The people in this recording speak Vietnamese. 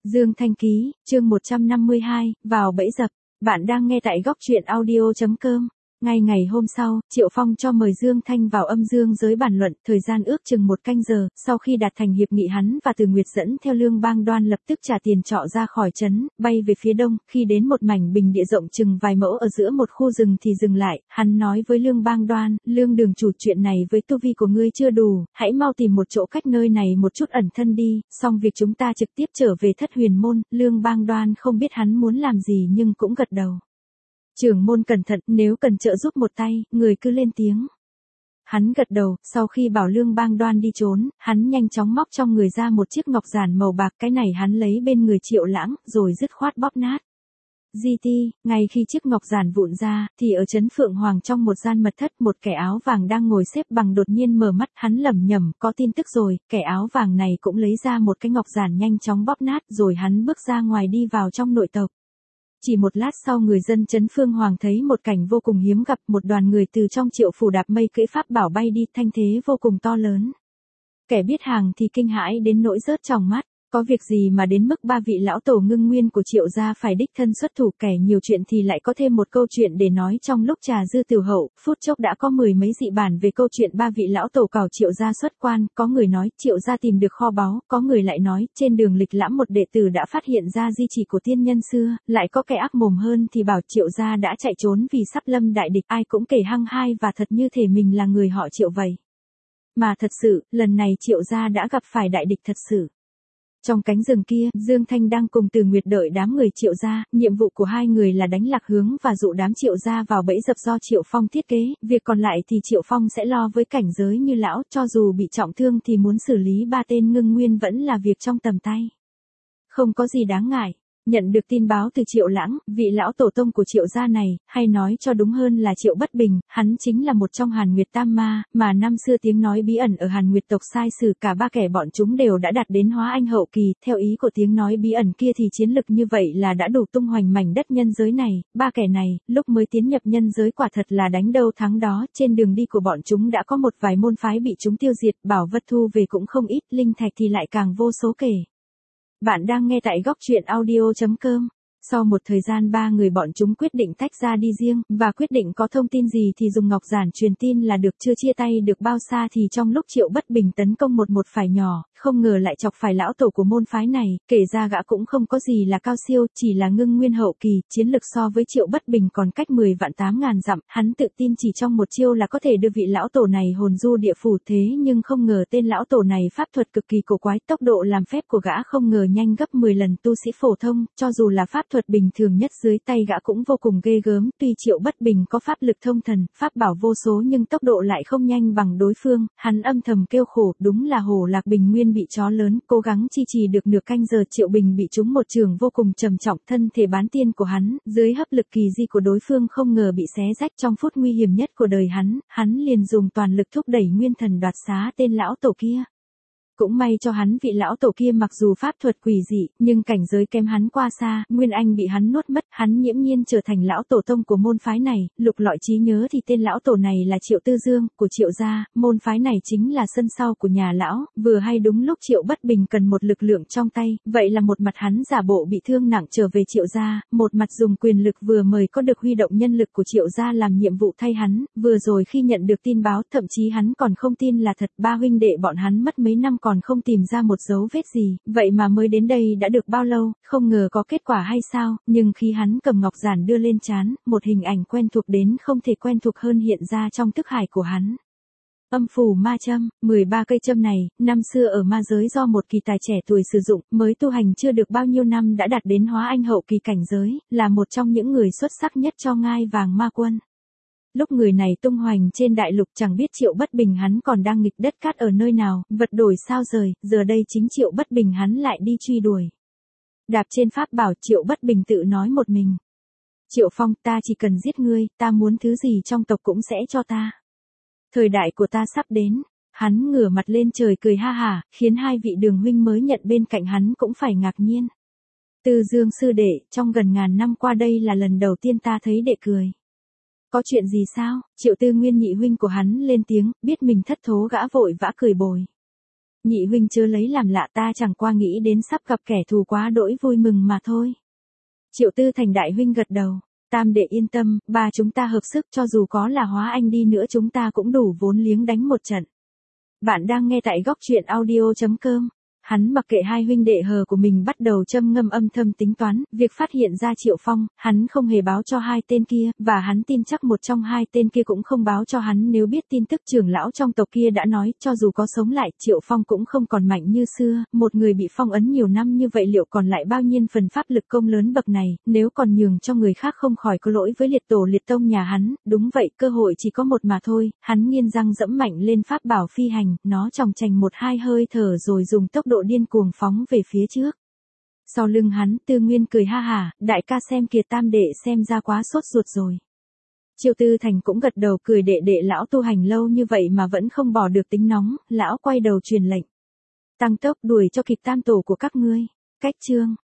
Dương Thanh Ký, chương 152, vào bẫy dập. Bạn đang nghe tại góc truyện audio.com. Ngay ngày hôm sau, Triệu Phong cho mời Dương Thanh vào âm dương giới bàn luận, thời gian ước chừng 1 canh giờ, sau khi đạt thành hiệp nghị hắn và Từ Nguyệt dẫn theo Lương Bang Đoan lập tức trả tiền trọ ra khỏi trấn, bay về phía đông, khi đến một mảnh bình địa rộng chừng vài mẫu ở giữa một khu rừng thì dừng lại, hắn nói với Lương Bang Đoan, Lương đường chủ, chuyện này với tu vi của ngươi chưa đủ, hãy mau tìm một chỗ cách nơi này một chút ẩn thân đi, xong việc chúng ta trực tiếp trở về Thất Huyền môn. Lương Bang Đoan không biết hắn muốn làm gì nhưng cũng gật đầu. Trưởng môn cẩn thận, nếu cần trợ giúp một tay, người cứ lên tiếng. Hắn gật đầu, sau khi bảo Lương Bang Đoan đi trốn, hắn nhanh chóng móc trong người ra một chiếc ngọc giản màu bạc, cái này hắn lấy bên người Triệu Lãng, rồi dứt khoát bóp nát. Ngay khi chiếc ngọc giản vụn ra, thì ở trấn Phượng Hoàng trong một gian mật thất, một kẻ áo vàng đang ngồi xếp bằng đột nhiên mở mắt, hắn lẩm nhẩm, có tin tức rồi, kẻ áo vàng này cũng lấy ra một cái ngọc giản nhanh chóng bóp nát, rồi hắn bước ra ngoài đi vào trong nội tộc. Chỉ một lát sau, người dân trấn Phương Hoàng thấy một cảnh vô cùng hiếm gặp, một đoàn người từ trong Triệu phủ đạp mây cưỡi pháp bảo bay đi, thanh thế vô cùng to lớn. Kẻ biết hàng thì kinh hãi đến nỗi rớt tròng mắt, có việc gì mà đến mức 3 vị lão tổ ngưng nguyên của Triệu gia phải đích thân xuất thủ, kẻ nhiều chuyện thì lại có thêm một câu chuyện để nói. Trong lúc trà dư tiểu hậu, phút chốc đã có 10 mấy dị bản về câu chuyện 3 vị lão tổ cào Triệu gia xuất quan, có người nói Triệu gia tìm được kho báu, có người lại nói trên đường lịch lãm một đệ tử đã phát hiện ra di chỉ của tiên nhân xưa, lại có kẻ ác mồm hơn thì bảo Triệu gia đã chạy trốn vì sắp lâm đại địch, ai cũng kể hăng hai và thật như thể mình là người họ Triệu vậy. Mà thật sự, lần này Triệu gia đã gặp phải đại địch thật sự. Trong cánh rừng kia, Dương Thanh đang cùng Từ Nguyệt đợi đám người Triệu gia, nhiệm vụ của hai người là đánh lạc hướng và dụ đám Triệu gia vào bẫy dập do Triệu Phong thiết kế, việc còn lại thì Triệu Phong sẽ lo với cảnh giới như lão, cho dù bị trọng thương thì muốn xử lý 3 tên ngưng nguyên vẫn là việc trong tầm tay. Không có gì đáng ngại. Nhận được tin báo từ Triệu Lãng, vị lão tổ tông của Triệu gia này, hay nói cho đúng hơn là Triệu Bất Bình, hắn chính là một trong Hàn Nguyệt Tam Ma, mà năm xưa tiếng nói bí ẩn ở Hàn Nguyệt tộc sai sử, cả 3 kẻ bọn chúng đều đã đạt đến hóa anh hậu kỳ, theo ý của tiếng nói bí ẩn kia thì chiến lực như vậy là đã đủ tung hoành mảnh đất nhân giới này. 3 kẻ này, lúc mới tiến nhập nhân giới quả thật là đánh đâu thắng đó, trên đường đi của bọn chúng đã có một vài môn phái bị chúng tiêu diệt, bảo vật thu về cũng không ít, linh thạch thì lại càng vô số kể. Bạn đang nghe tại góc truyện audio.com. Sau một thời gian 3 người bọn chúng quyết định tách ra đi riêng, và quyết định có thông tin gì thì dùng ngọc giản truyền tin là được. Chưa chia tay được bao xa thì trong lúc Triệu Bất Bình tấn công một phái nhỏ, không ngờ lại chọc phải lão tổ của môn phái này, kể ra gã cũng không có gì là cao siêu, chỉ là ngưng nguyên hậu kỳ, chiến lực so với Triệu Bất Bình còn cách 10 vạn 8 ngàn dặm, hắn tự tin chỉ trong một chiêu là có thể đưa vị lão tổ này hồn du địa phủ, thế nhưng không ngờ tên lão tổ này pháp thuật cực kỳ cổ quái, tốc độ làm phép của gã không ngờ nhanh gấp 10 lần tu sĩ phổ thông, cho dù là pháp thuật bình thường nhất dưới tay gã cũng vô cùng ghê gớm. Tuy Triệu Bất Bình có pháp lực thông thần, pháp bảo vô số nhưng tốc độ lại không nhanh bằng đối phương, hắn âm thầm kêu khổ, đúng là hổ lạc bình nguyên bị chó lớn, cố gắng chi trì được nửa canh giờ Triệu Bình bị trúng một trường vô cùng trầm trọng, thân thể bán tiên của hắn, dưới hấp lực kỳ di của đối phương không ngờ bị xé rách. Trong phút nguy hiểm nhất của đời hắn liền dùng toàn lực thúc đẩy nguyên thần đoạt xá tên lão tổ kia. Cũng may cho hắn, vị lão tổ kia mặc dù pháp thuật quỷ dị, nhưng cảnh giới kém hắn qua xa, nguyên anh bị hắn nuốt mất, hắn nghiễm nhiên trở thành lão tổ tông của môn phái này. Lục lọi trí nhớ thì tên lão tổ này là Triệu Tư Dương, của Triệu gia, môn phái này chính là sân sau của nhà lão, vừa hay đúng lúc Triệu Bất Bình cần một lực lượng trong tay, vậy là một mặt hắn giả bộ bị thương nặng trở về Triệu gia, một mặt dùng quyền lực vừa mời có được huy động nhân lực của Triệu gia làm nhiệm vụ thay hắn. Vừa rồi khi nhận được tin báo, thậm chí hắn còn không tin là thật, 3 huynh đệ bọn hắn mất mấy năm còn không tìm ra một dấu vết gì, vậy mà mới đến đây đã được bao lâu, không ngờ có kết quả hay sao. Nhưng khi hắn cầm ngọc giản đưa lên trán, một hình ảnh quen thuộc đến không thể quen thuộc hơn hiện ra trong thức hải của hắn. Âm phủ ma châm, 13 cây châm này, năm xưa ở ma giới do một kỳ tài trẻ tuổi sử dụng, mới tu hành chưa được bao nhiêu năm đã đạt đến hóa anh hậu kỳ cảnh giới, là một trong những người xuất sắc nhất cho ngai vàng ma quân. Lúc người này tung hoành trên đại lục, chẳng biết Triệu Bất Bình hắn còn đang nghịch đất cát ở nơi nào, vật đổi sao rời, giờ đây chính Triệu Bất Bình hắn lại đi truy đuổi. Đạp trên pháp bảo, Triệu Bất Bình tự nói một mình. Triệu Phong, ta chỉ cần giết ngươi, ta muốn thứ gì trong tộc cũng sẽ cho ta. Thời đại của ta sắp đến. Hắn ngửa mặt lên trời cười ha hả, khiến 2 vị đường huynh mới nhận bên cạnh hắn cũng phải ngạc nhiên. Tư Dương sư đệ, trong gần ngàn năm qua đây là lần đầu tiên ta thấy đệ cười. Có chuyện gì sao? Triệu Tư Nguyên nhị huynh của hắn lên tiếng, biết mình thất thố gã vội vã cười bồi. Nhị huynh chớ lấy làm lạ, ta chẳng qua nghĩ đến sắp gặp kẻ thù quá đỗi vui mừng mà thôi. Triệu Tư Thành đại huynh gật đầu. Tam đệ yên tâm, ba chúng ta hợp sức, cho dù có là Hóa Anh đi nữa chúng ta cũng đủ vốn liếng đánh một trận. Bạn đang nghe tại góc truyện audio.com. Hắn mặc kệ hai huynh đệ hờ của mình bắt đầu châm ngâm âm thầm tính toán, việc phát hiện ra Triệu Phong, hắn không hề báo cho hai tên kia, và hắn tin chắc một trong hai tên kia cũng không báo cho hắn. Nếu biết tin tức trưởng lão trong tộc kia đã nói, cho dù có sống lại, Triệu Phong cũng không còn mạnh như xưa, một người bị phong ấn nhiều năm như vậy liệu còn lại bao nhiêu phần pháp lực công lớn bậc này, nếu còn nhường cho người khác không khỏi có lỗi với liệt tổ liệt tông nhà hắn. Đúng vậy, cơ hội chỉ có một mà thôi. Hắn nghiến răng dẫm mạnh lên pháp bảo phi hành, nó chòng chành một hai hơi thở rồi dùng tốc độ điên cuồng phóng về phía trước. Sau lưng hắn, Tư Nguyên cười ha hả, đại ca xem kìa, tam đệ xem ra quá sốt ruột rồi. Triệu Tư Thành cũng gật đầu cười, đệ đệ lão tu hành lâu như vậy mà vẫn không bỏ được tính nóng. Lão quay đầu truyền lệnh. Tăng tốc đuổi cho kịp tam tổ của các ngươi. Cách chương